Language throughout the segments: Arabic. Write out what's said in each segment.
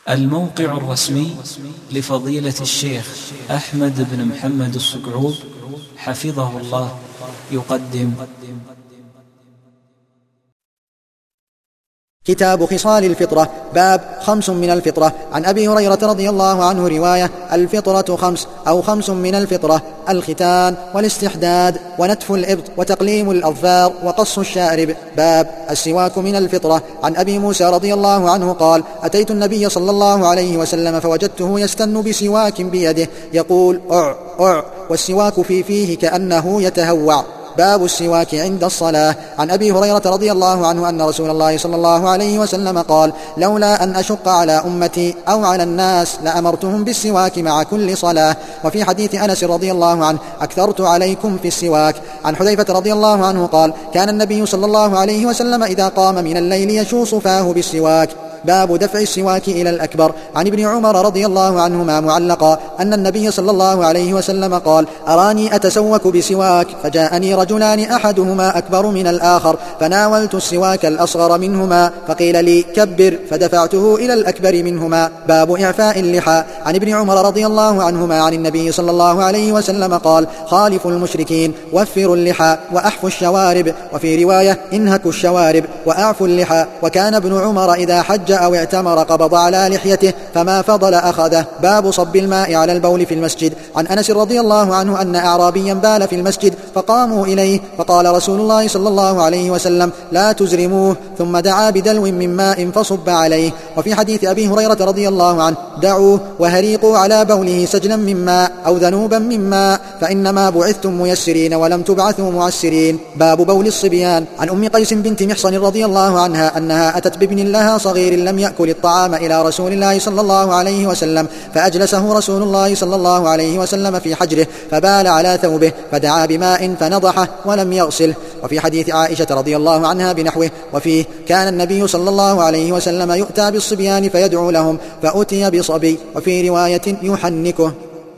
الموقع الرسمي لفضيلة الشيخ أحمد بن محمد الصقعوب حفظه الله يقدم كتاب خصال الفطرة. باب 5 من الفطرة. عن أبي هريرة رضي الله عنه رواية: الفطرة 5 أو 5 من الفطرة: الختان والاستحداد ونتف الإبط وتقليم الأظفار وقص الشارب. باب السواك من الفطرة. عن أبي موسى رضي الله عنه قال: أتيت النبي صلى الله عليه وسلم فوجدته يستن بسواك بيده يقول: أع أع، والسواك في فيه كأنه يتهوع. باب السواك عند الصلاة. عن أبي هريرة رضي الله عنه أن رسول الله صلى الله عليه وسلم قال: لولا أن أشق على أمتي أو على الناس لأمرتهم بالسواك مع كل صلاة. وفي حديث أنس رضي الله عنه: أكثرت عليكم في السواك. عن حذيفة رضي الله عنه قال: كان النبي صلى الله عليه وسلم إذا قام من الليل يشوص فاه بالسواك. باب دفع السواك إلى الأكبر. عن ابن عمر رضي الله عنهما معلقا أن النبي صلى الله عليه وسلم قال: أراني أتسوك بسواك فجاءني رجلان أحدهما أكبر من الآخر فناولت السواك الأصغر منهما فقيل لي: كبر، فدفعته إلى الأكبر منهما. باب إعفاء اللحى. عن ابن عمر رضي الله عنهما عن النبي صلى الله عليه وسلم قال: خالفوا المشركين، وفروا اللحى وأحفوا الشوارب. وفي رواية: انهكوا الشوارب وأعفوا اللحى. وكان ابن عمر إذا حج أو اعتمر قبض على لحيته فما فضل أخذه. باب صب الماء على البول في المسجد. عن أنس رضي الله عنه أن أعرابيا بال في المسجد فقاموا إليه فقال رسول الله صلى الله عليه وسلم: لا تزرموه، ثم دعا بدلو من ماء فصب عليه. وفي حديث أبي هريرة رضي الله عنه: دعوه وهريقوا على بوله سجلا من ماء أو ذنوبا من ماء، فإنما بعثتم ميسرين ولم تبعثوا معسرين. باب بول الصبيان. عن أم قيس بنت محصن رضي الله عنها أنها أتت بابن لها صغير لم يأكل الطعام إلى رسول الله صلى الله عليه وسلم فأجلسه رسول الله صلى الله عليه وسلم في حجره فبال على ثوبه فدعا بماء فنضحه ولم يغسله. وفي حديث عائشة رضي الله عنها بنحوه. وفيه: كان النبي صلى الله عليه وسلم يؤتى بالصبيان فيدعو لهم فأتي بصبي. وفي رواية: يحنكه.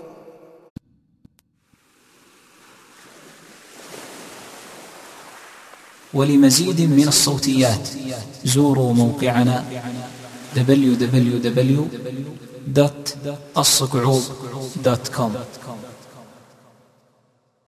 ولمزيد من الصوتيات زوروا موقعنا www.الصقعوب.com.